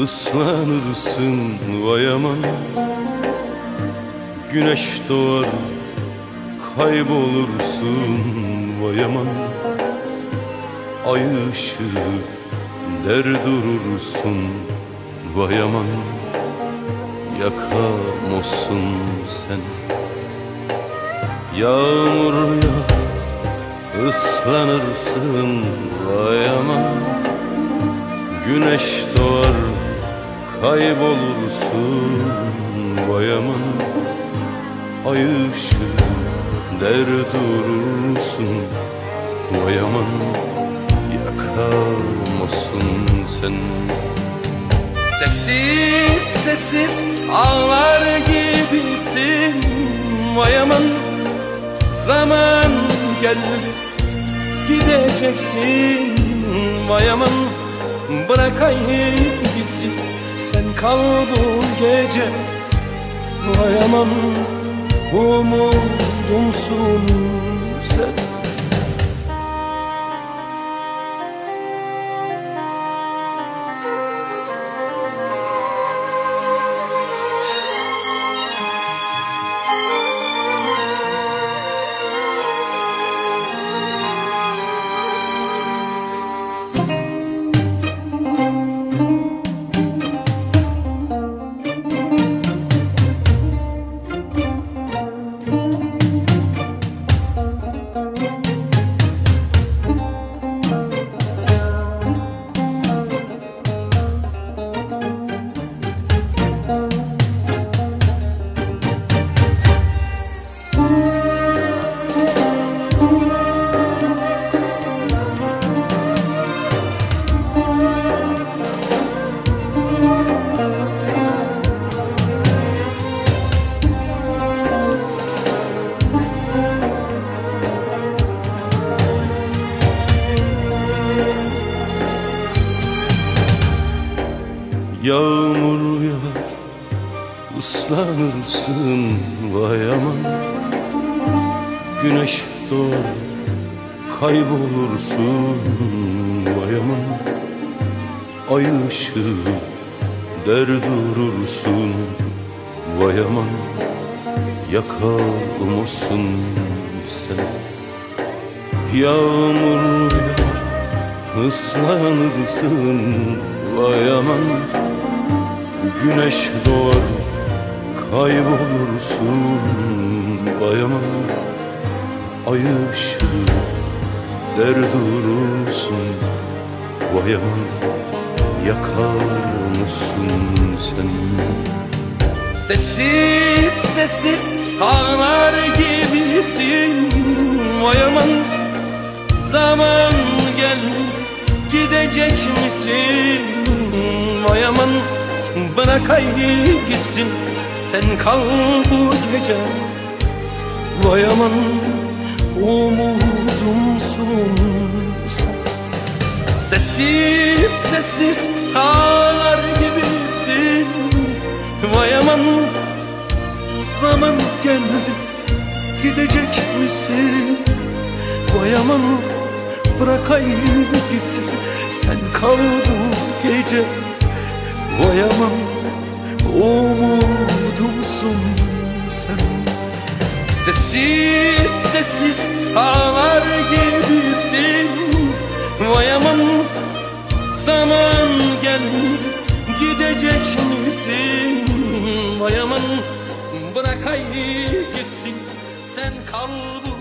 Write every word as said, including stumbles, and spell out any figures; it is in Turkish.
ıslanırsın vay aman. Güneş doğar kaybolursun vay aman. Ay ışığı der durursun vay aman. Yakamazsın sen. Yağmur yağar ıslanırsın vay aman. Güneş doğar kaybolursun vay aman. Ay ışığı der durursun vay aman. Yakamazsın sen. Sessiz sessiz ağlar gibisin vay aman. Zaman geldi gideceksin vay aman. Bırakayım gitsin sen kal bu gece vay aman. Umudumsun sen. Yağmur yağar ıslanırsın vay aman. Güneş doğar kaybolursun vay aman. Ay ışığı der durursun vay aman. Yakamazsın sen. Yağmur yağar ıslanırsın vay aman. Güneş doğar kaybolursun vay aman. Ay ışığı der durursun vay aman. Yakar mısın sen? Sessiz sessiz ağlar gibisin vay aman. Zaman geldi gidecek misin vay aman. Bırakayım gitsin sen kal bu gece vay aman. Umudumsun sen. Sessiz sessiz ağlar gibisin vay aman. Zaman geldi gidecek misin vay aman. Bırakayım gitsin sen kal bu gece vay aman. Umudumsun sen. Sessiz sessiz ağlar gibisin vay aman. Zaman geldi gidecek misin vay aman. Bırakayım gitsin sen kal bu